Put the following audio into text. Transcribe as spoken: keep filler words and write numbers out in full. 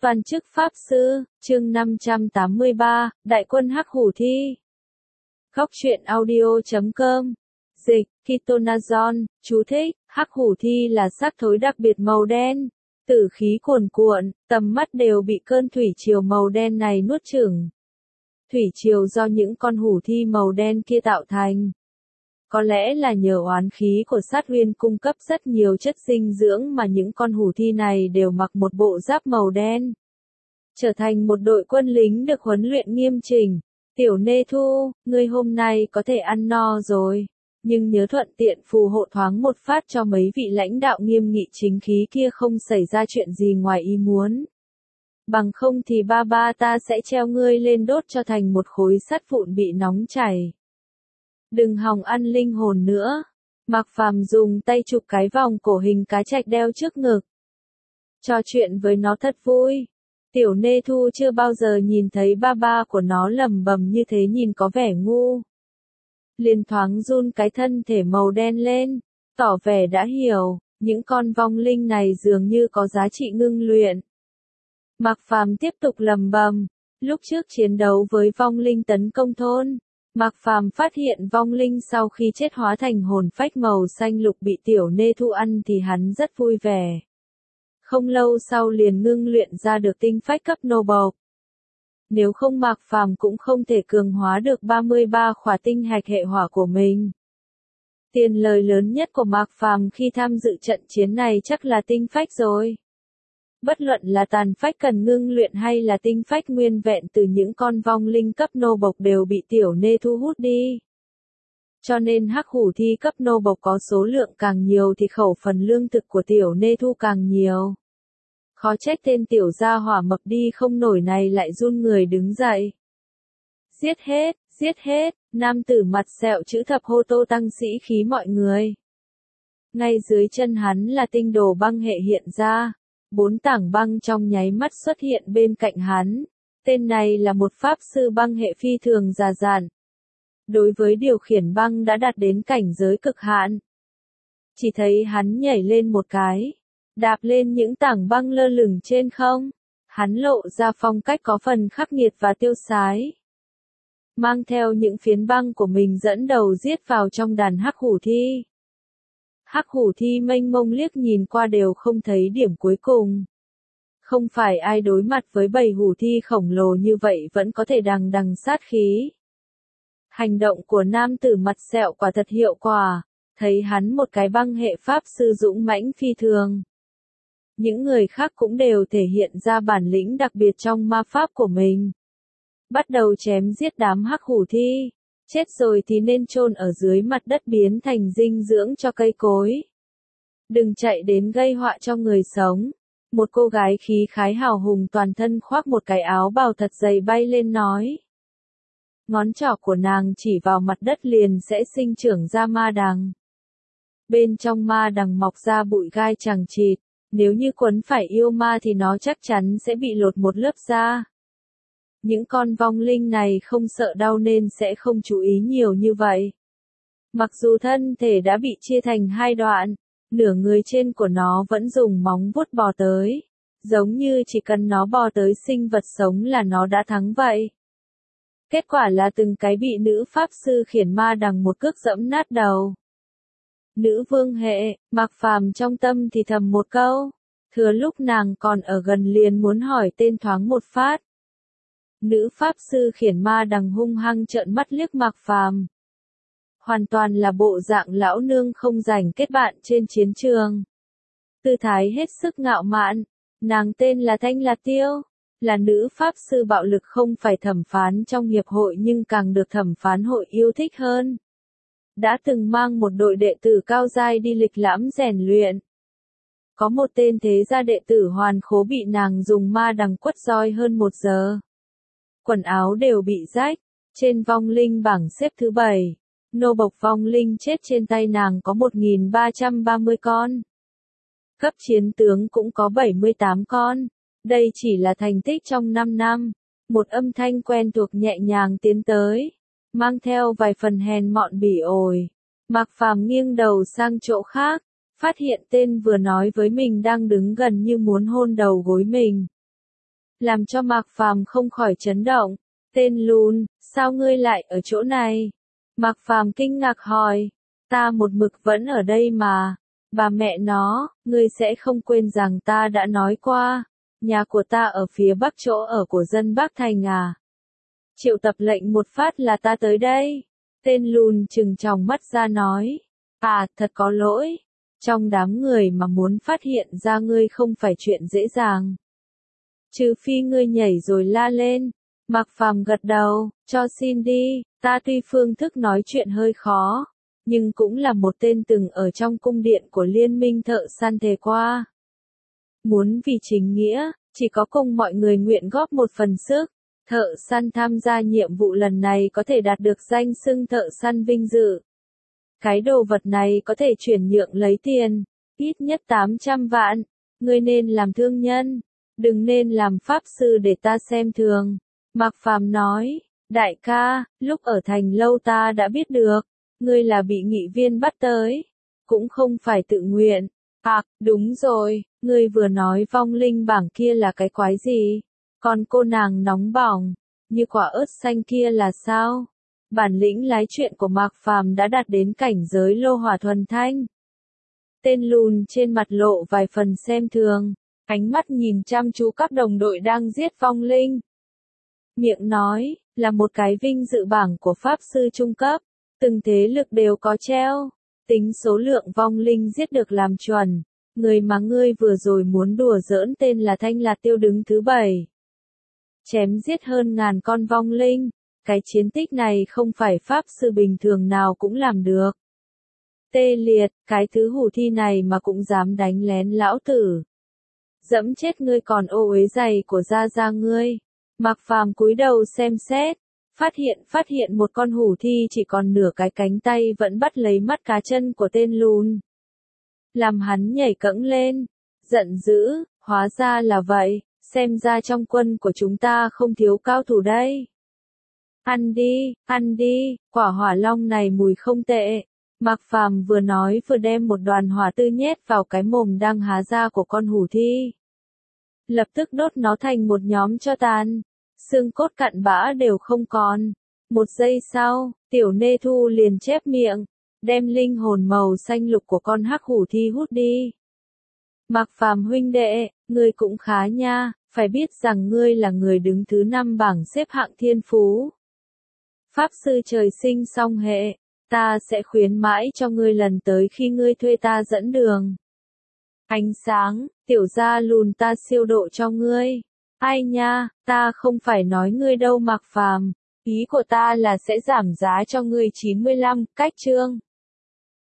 Toàn chức Pháp Sư, chương năm trăm tám mươi ba, Đại quân Hắc Hủ Thi. Góc truyện audio chấm com. Dịch, Kitonazon, chú thích, Hắc Hủ Thi là xác thối đặc biệt màu đen. Tử khí cuồn cuộn, tầm mắt đều bị cơn thủy triều màu đen này nuốt chửng. Thủy triều do những con hủ thi màu đen kia tạo thành. Có lẽ là nhờ oán khí của sát nguyên cung cấp rất nhiều chất dinh dưỡng mà những con hủ thi này đều mặc một bộ giáp màu đen. Trở thành một đội quân lính được huấn luyện nghiêm chỉnh. Tiểu Nê Thu, ngươi hôm nay có thể ăn no rồi. Nhưng nhớ thuận tiện phù hộ thoáng một phát cho mấy vị lãnh đạo nghiêm nghị chính khí kia không xảy ra chuyện gì ngoài ý muốn. Bằng không thì ba ba ta sẽ treo ngươi lên đốt cho thành một khối sắt vụn bị nóng chảy. Đừng hòng ăn linh hồn nữa. Mạc Phàm dùng tay chụp cái vòng cổ hình cá trạch đeo trước ngực. Trò chuyện với nó thật vui. Tiểu Nê Thu chưa bao giờ nhìn thấy ba ba của nó lẩm bẩm như thế, nhìn có vẻ ngu. Liền thoáng run cái thân thể màu đen lên, tỏ vẻ đã hiểu, những con vong linh này dường như có giá trị ngưng luyện. Mạc Phàm tiếp tục lẩm bẩm, lúc trước chiến đấu với vong linh tấn công thôn, Mạc Phàm phát hiện vong linh sau khi chết hóa thành hồn phách màu xanh lục bị Tiểu Nê Thu ăn thì hắn rất vui vẻ. Không lâu sau liền ngưng luyện ra được tinh phách cấp nô bộc. Nếu không Mạc Phàm cũng không thể cường hóa được ba mươi ba khỏa tinh hạch hệ hỏa của mình. Tiền lời lớn nhất của Mạc Phàm khi tham dự trận chiến này chắc là tinh phách rồi. Bất luận là tàn phách cần ngưng luyện hay là tinh phách nguyên vẹn từ những con vong linh cấp nô bộc đều bị Tiểu Nê Thu hút đi. Cho nên hắc hủ thi cấp nô bộc có số lượng càng nhiều thì khẩu phần lương thực của Tiểu Nê Thu càng nhiều. Khó trách tên tiểu gia hỏa mập đi không nổi này lại run người đứng dậy. Giết hết, giết hết, nam tử mặt sẹo chữ thập hô tô tăng sĩ khí mọi người. Ngay dưới chân hắn là tinh đồ băng hệ hiện ra. Bốn tảng băng trong nháy mắt xuất hiện bên cạnh hắn. Tên này là một pháp sư băng hệ phi thường già dặn. Đối với điều khiển băng đã đạt đến cảnh giới cực hạn. Chỉ thấy hắn nhảy lên một cái. Đạp lên những tảng băng lơ lửng trên không. Hắn lộ ra phong cách có phần khắc nghiệt và tiêu sái. Mang theo những phiến băng của mình dẫn đầu giết vào trong đàn hắc hủ thi. Hắc hủ thi mênh mông liếc nhìn qua đều không thấy điểm cuối cùng. Không phải ai đối mặt với bầy hủ thi khổng lồ như vậy vẫn có thể đằng đằng sát khí. Hành động của nam tử mặt sẹo quả thật hiệu quả, thấy hắn một cái băng hệ pháp sư dũng mãnh phi thường. Những người khác cũng đều thể hiện ra bản lĩnh đặc biệt trong ma pháp của mình. Bắt đầu chém giết đám hắc hủ thi. Chết rồi thì nên chôn ở dưới mặt đất biến thành dinh dưỡng cho cây cối. Đừng chạy đến gây họa cho người sống. Một cô gái khí khái hào hùng toàn thân khoác một cái áo bào thật dày bay lên nói. Ngón trỏ của nàng chỉ vào mặt đất liền sẽ sinh trưởng ra ma đằng. Bên trong ma đằng mọc ra bụi gai chằng chịt. Nếu như quấn phải yêu ma thì nó chắc chắn sẽ bị lột một lớp da. Những con vong linh này không sợ đau nên sẽ không chú ý nhiều như vậy. Mặc dù thân thể đã bị chia thành hai đoạn, nửa người trên của nó vẫn dùng móng vuốt bò tới. Giống như chỉ cần nó bò tới sinh vật sống là nó đã thắng vậy. Kết quả là từng cái bị nữ pháp sư khiển ma đằng một cước dẫm nát đầu. Nữ vương hệ, Mạc Phàm trong tâm thì thầm một câu. Thừa lúc nàng còn ở gần liền muốn hỏi tên thoáng một phát. Nữ pháp sư khiển ma đằng hung hăng trợn mắt liếc Mạc Phàm. Hoàn toàn là bộ dạng lão nương không rảnh kết bạn trên chiến trường. Tư thái hết sức ngạo mạn. Nàng tên là Thanh Lạc Tiêu. Là nữ pháp sư bạo lực không phải thẩm phán trong hiệp hội nhưng càng được thẩm phán hội yêu thích hơn. Đã từng mang một đội đệ tử cao giai đi lịch lãm rèn luyện. Có một tên thế gia đệ tử hoàn khố bị nàng dùng ma đằng quất roi hơn một giờ. Quần áo đều bị rách, trên vong linh bảng xếp thứ bảy. Nô bộc vong linh chết trên tay nàng có một nghìn ba trăm ba mươi con. Cấp chiến tướng cũng có bảy mươi tám con. Đây chỉ là thành tích trong năm năm. Một âm thanh quen thuộc nhẹ nhàng tiến tới. Mang theo vài phần hèn mọn bỉ ổi. Mạc Phàm nghiêng đầu sang chỗ khác. Phát hiện tên vừa nói với mình đang đứng gần như muốn hôn đầu gối mình. làm cho Mạc Phàm không khỏi chấn động. Tên lùn, sao ngươi lại ở chỗ này? Mạc Phàm kinh ngạc hỏi, ta một mực vẫn ở đây mà. Bà mẹ nó, ngươi sẽ không quên rằng ta đã nói qua, nhà của ta ở phía bắc chỗ ở của dân Bắc Thành à. Triệu tập lệnh một phát là ta tới đây. Tên lùn trừng tròng mắt ra nói, à, thật có lỗi. Trong đám người mà muốn phát hiện ra ngươi không phải chuyện dễ dàng. Trừ phi ngươi nhảy rồi la lên. Mạc Phàm gật đầu, cho xin đi, ta tuy phương thức nói chuyện hơi khó, nhưng cũng là một tên từng ở trong cung điện của Liên minh thợ săn thề qua. Muốn vì chính nghĩa, chỉ có cùng mọi người nguyện góp một phần sức, thợ săn tham gia nhiệm vụ lần này có thể đạt được danh xưng thợ săn vinh dự. Cái đồ vật này có thể chuyển nhượng lấy tiền, ít nhất tám trăm vạn, ngươi nên làm thương nhân, đừng nên làm pháp sư để ta xem thường. Mạc Phàm nói, đại ca, lúc ở thành lâu ta đã biết được, ngươi là bị nghị viên bắt tới, cũng không phải tự nguyện. À, đúng rồi, ngươi vừa nói vong linh bảng kia là cái quái gì? Còn cô nàng nóng bỏng, như quả ớt xanh kia là sao? Bản lĩnh lái chuyện của Mạc Phàm đã đạt đến cảnh giới lô hỏa thuần thanh. Tên lùn trên mặt lộ vài phần xem thường, ánh mắt nhìn chăm chú các đồng đội đang giết vong linh. Miệng nói, là một cái vinh dự bảng của pháp sư trung cấp, từng thế lực đều có treo, tính số lượng vong linh giết được làm chuẩn, người mà ngươi vừa rồi muốn đùa giỡn tên là Thanh Lạt Tiêu đứng thứ bảy. Chém giết hơn ngàn con vong linh, cái chiến tích này không phải pháp sư bình thường nào cũng làm được. Tê liệt, cái thứ hủ thi này mà cũng dám đánh lén lão tử. Dẫm chết ngươi còn ô uế giày của gia gia ngươi. Mạc Phàm cúi đầu xem xét, phát hiện phát hiện một con hủ thi chỉ còn nửa cái cánh tay vẫn bắt lấy mắt cá chân của tên lùn. Làm hắn nhảy cẫng lên, giận dữ, hóa ra là vậy, xem ra trong quân của chúng ta không thiếu cao thủ đây. Ăn đi, ăn đi, quả hỏa long này mùi không tệ. Mạc Phàm vừa nói vừa đem một đoàn hỏa tư nhét vào cái mồm đang há ra của con hủ thi. Lập tức đốt nó thành một nhóm cho tàn, xương cốt cặn bã đều không còn. Một giây sau, tiểu nê thu liền chép miệng, đem linh hồn màu xanh lục của con hắc hủ thi hút đi. Mạc Phàm huynh đệ, ngươi cũng khá nha, phải biết rằng ngươi là người đứng thứ năm bảng xếp hạng thiên phú. Pháp sư trời sinh song hệ, ta sẽ khuyến mãi cho ngươi lần tới khi ngươi thuê ta dẫn đường. Ánh sáng, tiểu gia lùn ta siêu độ cho ngươi. Ai nha, ta không phải nói ngươi đâu Mạc Phàm, ý của ta là sẽ giảm giá cho ngươi chín mươi lăm, cách chương.